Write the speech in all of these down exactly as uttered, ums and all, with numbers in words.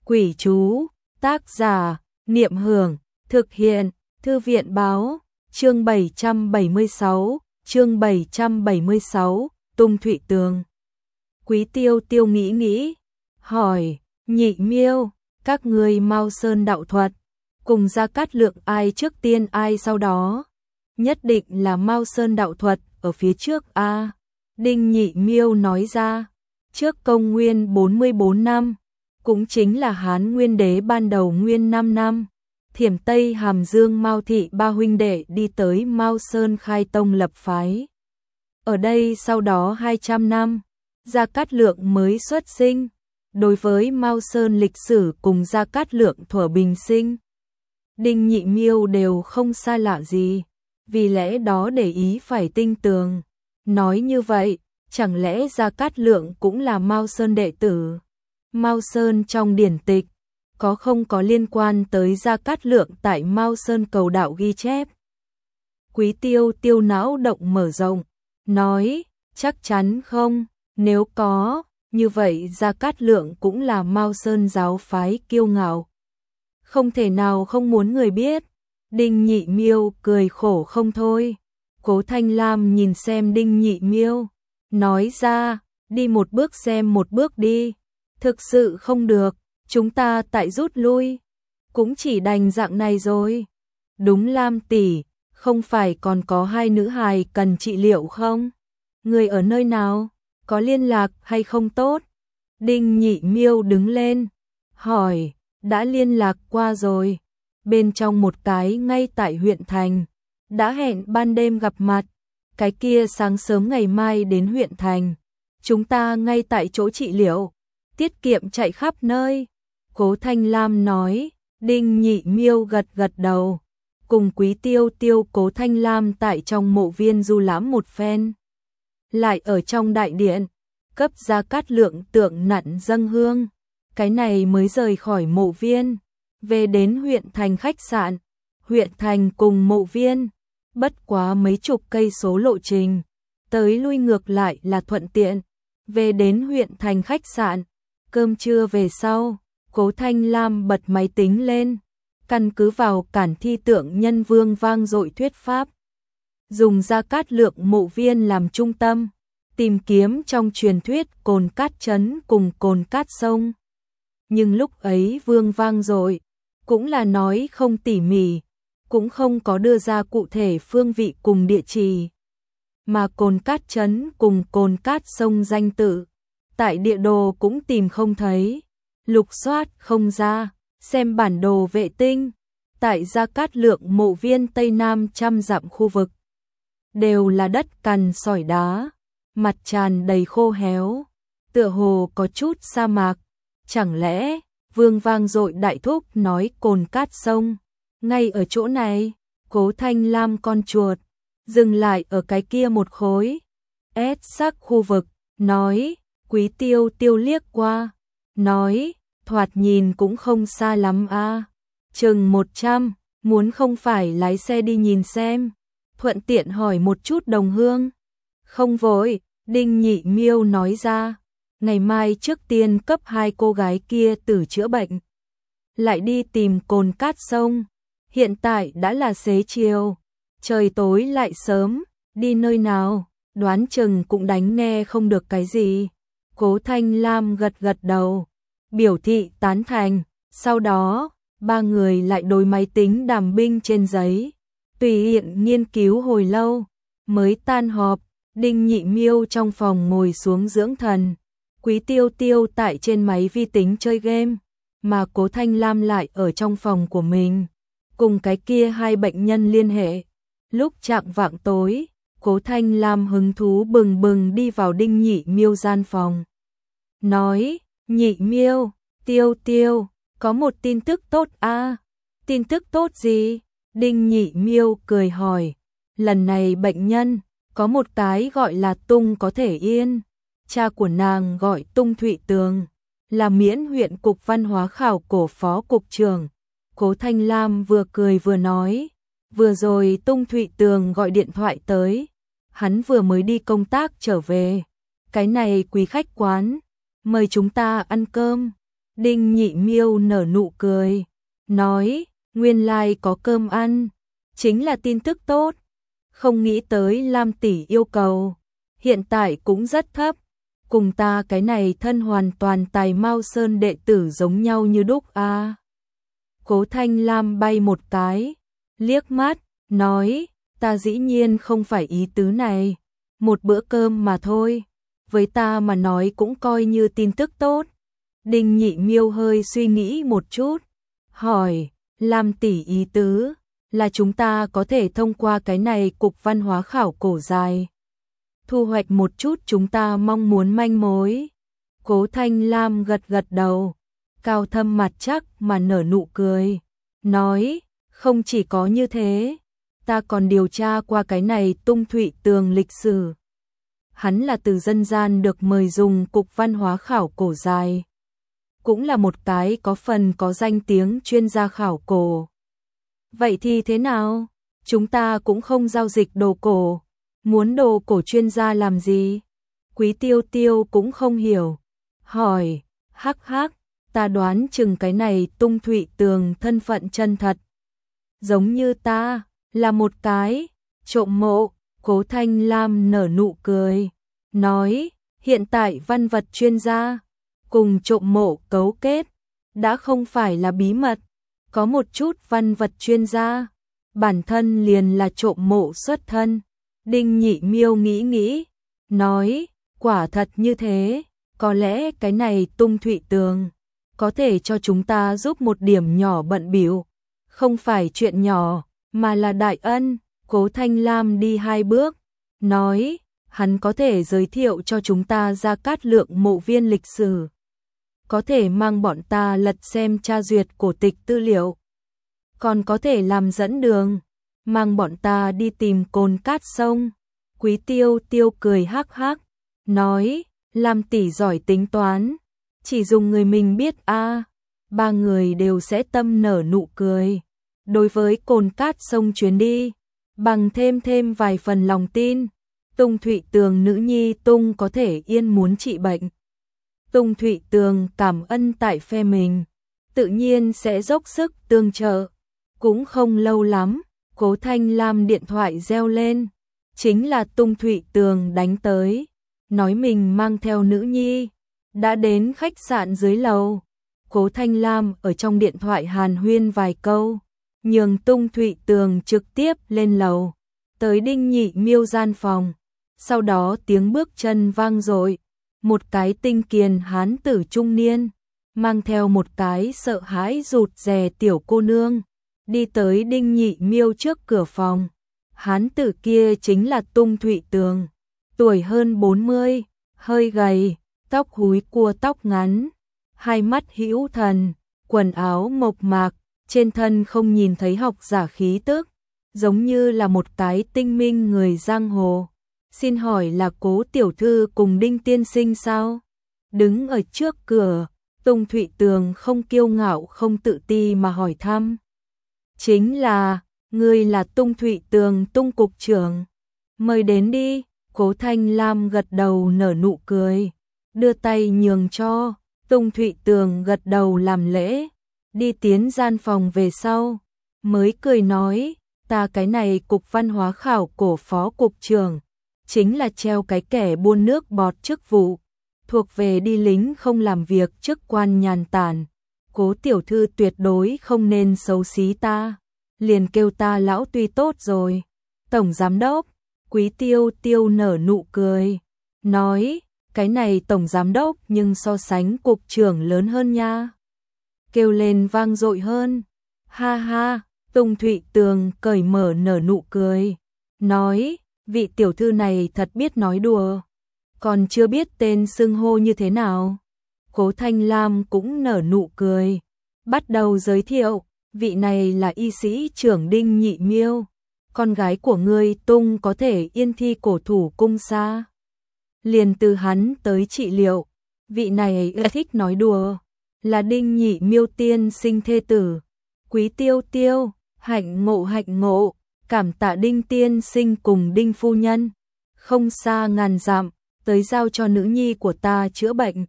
Quỷ chú, tác giả, Niệm Hưởng, thực hiện, Thư viện báo, chương bảy trăm bảy mươi sáu, chương bảy trăm bảy mươi sáu, Tung Thụy Tường. Quý Tiêu Tiêu nghĩ nghĩ, hỏi, Nhị Miêu, các ngươi Mao Sơn đạo thuật, cùng Gia Cát Lượng ai trước tiên ai sau đó? Nhất định là Mao Sơn đạo thuật ở phía trước a. Đinh Nhị Miêu nói ra, trước công nguyên bốn mươi bốn năm, cũng chính là Hán Nguyên Đế ban đầu nguyên năm năm, Thiểm Tây Hàm Dương Mao thị ba huynh đệ đi tới Mao Sơn khai tông lập phái. Ở đây sau đó hai trăm năm, Gia Cát Lượng mới xuất sinh. Đối với Mao Sơn lịch sử cùng Gia Cát Lượng thuở bình sinh, Đinh Nhị Miêu đều không xa lạ gì, vì lẽ đó để ý phải tinh tường. Nói như vậy, chẳng lẽ Gia Cát Lượng cũng là Mao Sơn đệ tử? Mao Sơn trong điển tịch, có không có liên quan tới Gia Cát Lượng tại Mao Sơn cầu đạo ghi chép? Quý Tiêu Tiêu não động mở rộng, nói, chắc chắn không, nếu có, như vậy Gia Cát Lượng cũng là Mao Sơn giáo phái kiêu ngạo. Không thể nào không muốn người biết. Đinh Nhị Miêu cười khổ không thôi. Cố Thanh Lam nhìn xem Đinh Nhị Miêu, nói ra, đi một bước xem một bước đi. Thực sự không được, chúng ta tại rút lui, cũng chỉ đành dạng này rồi. Đúng Lam tỷ, không phải còn có hai nữ hài cần trị liệu không? Người ở nơi nào? Có liên lạc hay không tốt? Đinh Nhị Miêu đứng lên, hỏi, đã liên lạc qua rồi. Bên trong một cái ngay tại huyện thành, đã hẹn ban đêm gặp mặt. Cái kia sáng sớm ngày mai đến huyện thành, chúng ta ngay tại chỗ trị liệu, tiết kiệm chạy khắp nơi. Cố Thanh Lam nói. Đinh Nhị Miêu gật gật đầu, cùng Quý Tiêu Tiêu Cố Thanh Lam tại trong mộ viên du lãm một phen. Lại ở trong đại điện, cấp Gia Cát Lượng tượng nặn dâng hương, cái này mới rời khỏi mộ viên, về đến huyện thành khách sạn. Huyện thành cùng mộ viên, bất quá mấy chục cây số lộ trình, tới lui ngược lại là thuận tiện. Về đến huyện thành khách sạn, cơm trưa về sau, Cố Thanh Lam bật máy tính lên, căn cứ vào Cản Thi Tượng Nhân Vương vang dội thuyết pháp, dùng Gia Cát Lượng mộ viên làm trung tâm, tìm kiếm trong truyền thuyết Cồn Cát Trấn cùng Cồn Cát Sông. Nhưng lúc ấy Vương vang dội cũng là nói không tỉ mỉ, cũng không có đưa ra cụ thể phương vị cùng địa chỉ, mà Cồn Cát Trấn cùng Cồn Cát Sông danh tự, tại địa đồ cũng tìm không thấy, lục soát không ra. Xem bản đồ vệ tinh, tại Gia Cát Lượng mộ viên Tây Nam trăm dặm khu vực, đều là đất cằn sỏi đá, mặt tràn đầy khô héo, tựa hồ có chút sa mạc. Chẳng lẽ Vương vang dội đại thúc nói Cồn Cát Sông ngay ở chỗ này? Cố Thanh Lam con chuột dừng lại ở cái kia một khối S sắc khu vực, nói. Quý Tiêu Tiêu liếc qua, nói, thoạt nhìn cũng không xa lắm a, chừng một trăm, muốn không phải lái xe đi nhìn xem, thuận tiện hỏi một chút đồng hương. Không vội, Đinh Nhị Miêu nói ra, ngày mai trước tiên cấp hai cô gái kia tử chữa bệnh, lại đi tìm Cồn Cát Sông. Hiện tại đã là xế chiều, trời tối lại sớm, đi nơi nào, đoán chừng cũng đánh nghe không được cái gì. Cố Thanh Lam gật gật đầu, biểu thị tán thành. Sau đó, ba người lại đối máy tính đàm binh trên giấy, tùy tiện nghiên cứu hồi lâu, mới tan họp. Đinh Nhị Miêu trong phòng ngồi xuống dưỡng thần, Quý Tiêu Tiêu tại trên máy vi tính chơi game, mà Cố Thanh Lam lại ở trong phòng của mình, cùng cái kia hai bệnh nhân liên hệ. Lúc chạng vạng tối, Cố Thanh Lam hứng thú bừng bừng đi vào Đinh Nhị Miêu gian phòng, nói, Nhị Miêu, Tiêu Tiêu, có một tin tức tốt a. À? Tin tức tốt gì? Đinh Nhị Miêu cười hỏi. Lần này bệnh nhân, có một cái gọi là Tung có thể yên, cha của nàng gọi Tung Thụy Tường, là Miễn huyện cục văn hóa khảo cổ phó cục trưởng. Cố Thanh Lam vừa cười vừa nói, vừa rồi Tung Thụy Tường gọi điện thoại tới, hắn vừa mới đi công tác trở về, cái này quý khách quán, mời chúng ta ăn cơm. Đinh Nhị Miêu nở nụ cười, nói, nguyên lai có cơm ăn, chính là tin tức tốt. Không nghĩ tới Lam tỷ yêu cầu, hiện tại cũng rất thấp. Cùng ta cái này thân hoàn toàn tài Mao Sơn đệ tử giống nhau như đúc a. À. Cố Thanh Lam bay một cái, liếc mắt, nói, ta dĩ nhiên không phải ý tứ này, một bữa cơm mà thôi, với ta mà nói cũng coi như tin tức tốt. Đinh Nhị Miêu hơi suy nghĩ một chút, hỏi, Lam tỷ ý tứ là chúng ta có thể thông qua cái này cục văn hóa khảo cổ dài, thu hoạch một chút chúng ta mong muốn manh mối. Cố Thanh Lam gật gật đầu, cao thâm mặt chắc mà nở nụ cười, nói, không chỉ có như thế, ta còn điều tra qua cái này Tung Thụy Tường lịch sử. Hắn là từ dân gian được mời dùng cục văn hóa khảo cổ dài, cũng là một cái có phần có danh tiếng chuyên gia khảo cổ. Vậy thì thế nào? Chúng ta cũng không giao dịch đồ cổ, muốn đồ cổ chuyên gia làm gì? Quý Tiêu Tiêu cũng không hiểu, hỏi, hắc hắc, ta đoán chừng cái này Tung Thụy Tường thân phận chân thật, giống như ta, là một cái trộm mộ. Cố Thanh Lam nở nụ cười, nói, hiện tại văn vật chuyên gia cùng trộm mộ cấu kết đã không phải là bí mật, có một chút văn vật chuyên gia bản thân liền là trộm mộ xuất thân. Đinh Nhị Miêu nghĩ nghĩ, nói, quả thật như thế, có lẽ cái này Tung Thụy Tường có thể cho chúng ta giúp một điểm nhỏ bận bịu, không phải chuyện nhỏ, mà là đại ân. Cố Thanh Lam đi hai bước, nói, hắn có thể giới thiệu cho chúng ta Gia Cát Lượng mộ viên lịch sử, có thể mang bọn ta lật xem tra duyệt cổ tịch tư liệu, còn có thể làm dẫn đường, mang bọn ta đi tìm cồn cát sông. Quý Tiêu Tiêu cười hắc hắc, nói, Lam tỷ giỏi tính toán, chỉ dùng người mình biết a. À. Ba người đều sẽ tâm nở nụ cười. Đối với cồn cát sông chuyến đi, bằng thêm thêm vài phần lòng tin, Tung Thụy Tường nữ nhi Tung có thể yên muốn trị bệnh. Tung Thụy Tường cảm ân tại phe mình, tự nhiên sẽ dốc sức tương trợ. Cũng không lâu lắm, Cố Thanh Lam điện thoại reo lên, chính là Tung Thụy Tường đánh tới, nói mình mang theo nữ nhi, đã đến khách sạn dưới lầu. Cố Thanh Lam ở trong điện thoại hàn huyên vài câu, nhường Tung Thụy Tường trực tiếp lên lầu, tới Đinh Nhị Miêu gian phòng. Sau đó tiếng bước chân vang dội, một cái tinh kiền hán tử trung niên, mang theo một cái sợ hãi rụt rè tiểu cô nương, đi tới Đinh Nhị Miêu trước cửa phòng. Hán tử kia chính là Tung Thụy Tường, tuổi hơn bốn mươi, hơi gầy, tóc húi cua tóc ngắn, hai mắt hữu thần, quần áo mộc mạc, trên thân không nhìn thấy học giả khí tức, giống như là một cái tinh minh người giang hồ. Xin hỏi là Cố tiểu thư cùng Đinh tiên sinh sao? Đứng ở trước cửa, Tung Thụy Tường không kiêu ngạo không tự ti mà hỏi thăm. Chính là, ngươi là Tung Thụy Tường Tung cục trưởng. Mời đến đi. Cố Thanh Lam gật đầu nở nụ cười, đưa tay nhường cho. Tung Thụy Tường gật đầu làm lễ, đi tiến gian phòng về sau, mới cười nói, ta cái này cục văn hóa khảo cổ phó cục trưởng, chính là treo cái kẻ buôn nước bọt chức vụ, thuộc về đi lính không làm việc chức quan nhàn tản. Cố tiểu thư tuyệt đối không nên xấu xí ta, liền kêu ta lão tuy tốt rồi. Tổng giám đốc. Quý Tiêu Tiêu nở nụ cười, nói, cái này tổng giám đốc nhưng so sánh cục trưởng lớn hơn nha. Kêu lên vang dội hơn. Ha ha. Tung Thụy Tường cởi mở nở nụ cười, nói, vị tiểu thư này thật biết nói đùa, còn chưa biết tên xưng hô như thế nào. Cố Thanh Lam cũng nở nụ cười, bắt đầu giới thiệu, vị này là y sĩ trưởng Đinh Nhị Miêu, con gái của ngươi Tung có thể yên thi cổ thủ cung xa, liền từ hắn tới trị liệu. Vị này ưa thích nói đùa, là Đinh Nhị Miêu tiên sinh thê tử. Quý Tiêu Tiêu, hạnh ngộ hạnh ngộ, cảm tạ Đinh tiên sinh cùng Đinh phu nhân, không xa ngàn dặm, tới giao cho nữ nhi của ta chữa bệnh.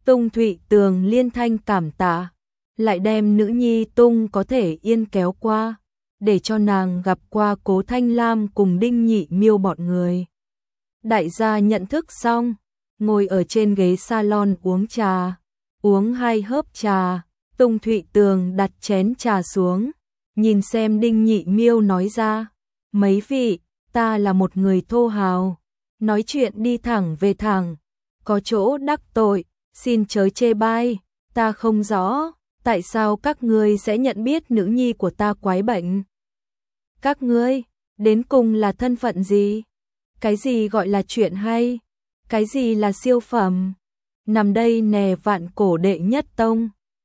Tung Thụy Tường liên thanh cảm tạ, lại đem nữ nhi Tung có thể yên kéo qua, để cho nàng gặp qua Cố Thanh Lam cùng Đinh Nhị Miêu bọn người. Đại gia nhận thức xong, ngồi ở trên ghế salon uống trà, uống hai hớp trà, Tung Thụy Tường đặt chén trà xuống, nhìn xem Đinh Nhị Miêu nói ra, mấy vị, ta là một người thô hào, nói chuyện đi thẳng về thẳng, có chỗ đắc tội, xin chớ chê bai, ta không rõ, tại sao các ngươi sẽ nhận biết nữ nhi của ta quái bệnh. Các ngươi, đến cùng là thân phận gì? Cái gì gọi là chuyện hay? Cái gì là siêu phẩm? Nằm đây nè Vạn Cổ đệ nhất tông,